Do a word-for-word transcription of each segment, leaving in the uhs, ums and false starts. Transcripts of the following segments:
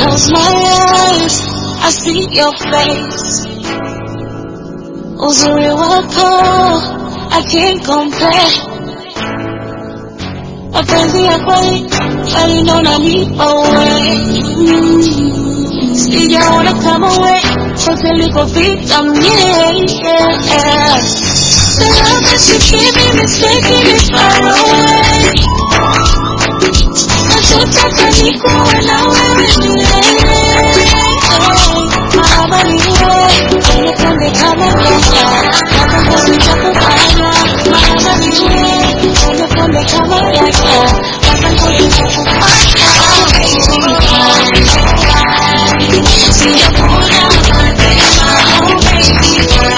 close my eyes, I see your face. Uzuri wako, I can't compare. Mapenzi ya kweli, yalinona nipa wewe. Mm. Sijaona kama wewe, kote ulipopita mie, yeah. The love that you give me is taking me far away. Nataka nikuwe na wewe milele. Mahaba ni wewe, unipende kama nyanya. Nataka sitakupana. Mahaba ni wewe, unipende kama nyanya. Nataka sitakupana. Sijakuna mapema, oh baby,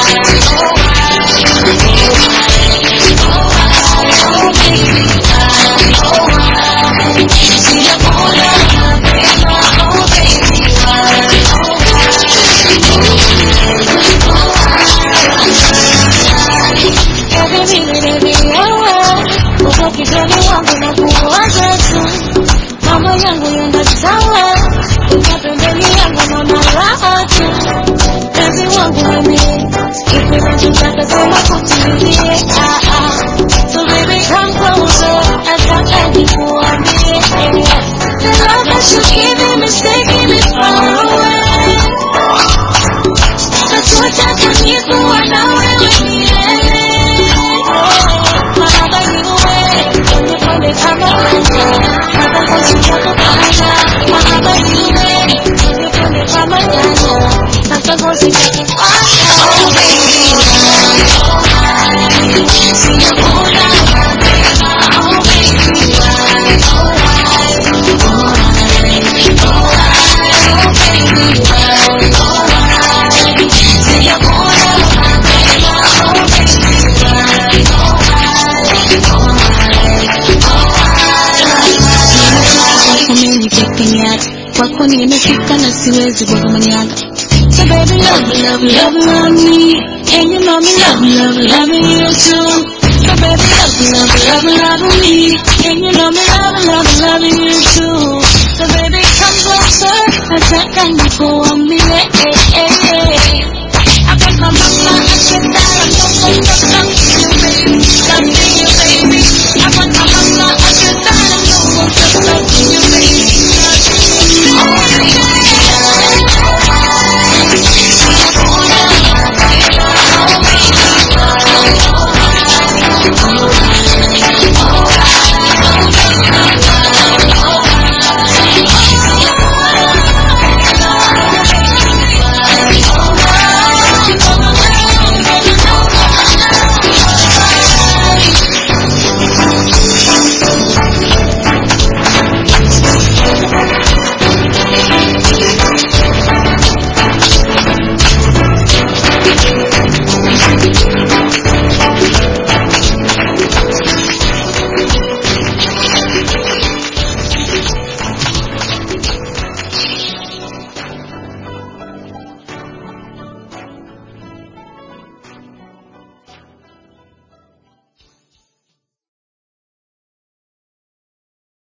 mama yangu yenda sawa, uja pembeni yangu naona raha tu. Penzi wangu mimi, kipenda chutaka kama kutilie, ah ah. So baby come closer, nataka nikuambie. The love that you give me is taking me far away. Nataka nikuwe na wewe milele. Mahaba ni wewe, unipende kama nyanya. Nataka sitakupana. Mahaba ni wewe, unipende kama nyanya. Nataka sitakupana. Oh baby, sijakuna mapema. Oh baby, oh wako nimefika na siwezi kwa kumaniaga. So baby love, love, love, love me. And you know me love, love, love you too. So baby love, love, love, love me. And you know me love, love, love you too. So baby come closer, nataka nikuambie. I got my mama, I said that I'm